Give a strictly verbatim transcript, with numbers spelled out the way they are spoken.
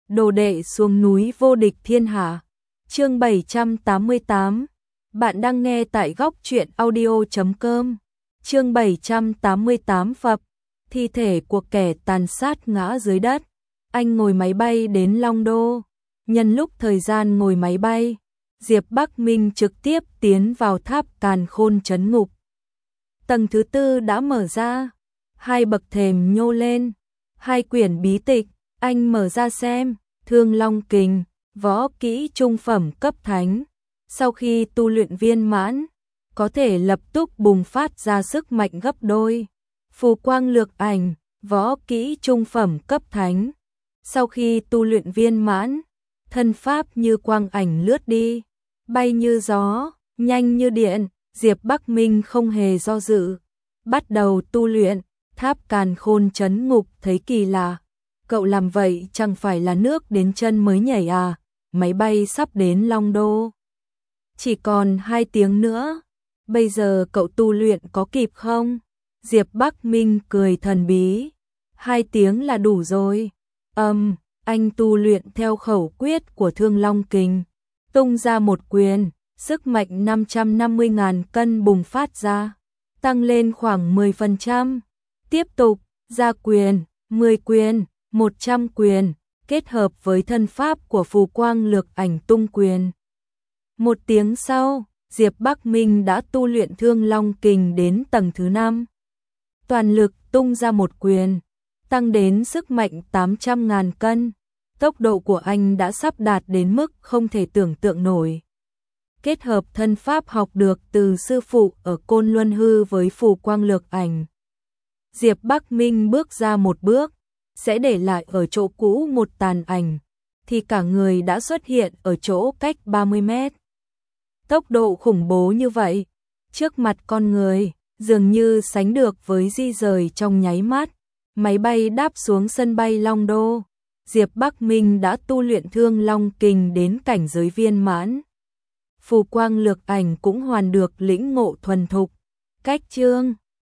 Đồ đệ xuống núi vô địch thiên hạ. Chương bảy trăm tám mươi tám. Bạn đang nghe tại góc truyện audio chấm com. Chương bảy trăm tám mươi tám Phập. Thi thể của kẻ tàn sát ngã dưới đất. Anh ngồi máy bay đến Long Đô. Nhân lúc thời gian ngồi máy bay, Diệp Bắc Minh trực tiếp tiến vào tháp Càn Khôn trấn ngục. Tầng thứ tư đã mở ra, hai bậc thềm nhô lên, hai quyển bí tịch, anh mở ra xem, Thương Long Kình, võ kỹ trung phẩm cấp thánh. Sau khi tu luyện viên mãn, có thể lập tức bùng phát ra sức mạnh gấp đôi. Phù quang lược ảnh, võ kỹ trung phẩm cấp thánh. Sau khi tu luyện viên mãn, thân pháp như quang ảnh lướt đi, bay như gió, nhanh như điện. Diệp Bắc Minh không hề do dự, bắt đầu tu luyện. Tháp Càn Khôn trấn ngục thấy kỳ lạ, cậu làm vậy chẳng phải là nước đến chân mới nhảy à? Máy bay sắp đến Long Đô, chỉ còn hai tiếng nữa, bây giờ cậu tu luyện có kịp không? Diệp Bắc Minh cười thần bí, hai tiếng là đủ rồi. Âm, um, anh tu luyện theo khẩu quyết của Thương Long Kình, tung ra một quyền, sức mạnh năm trăm năm mươi nghìn cân bùng phát ra, tăng lên khoảng mười phần trăm. Tiếp tục, ra quyền, mười quyền, một trăm quyền, kết hợp với thân pháp của phù quang lược ảnh tung quyền. Một tiếng sau, Diệp Bắc Minh đã tu luyện Thương Long Kình đến tầng thứ năm. Toàn lực tung ra một quyền, tăng đến sức mạnh tám trăm nghìn cân. Tốc độ của anh đã sắp đạt đến mức không thể tưởng tượng nổi. Kết hợp thân pháp học được từ sư phụ ở Côn Luân Hư với phù quang lược ảnh, Diệp Bắc Minh bước ra một bước, sẽ để lại ở chỗ cũ một tàn ảnh, thì cả người đã xuất hiện ở chỗ cách ba mươi mét. Tốc độ khủng bố như vậy, trước mặt con người, dường như sánh được với di rời trong nháy mắt. Máy bay đáp xuống sân bay Long Đô, Diệp Bắc Minh đã tu luyện Thương Long Kình đến cảnh giới viên mãn. Phù quang lược ảnh cũng hoàn được lĩnh ngộ thuần thục. Cách chương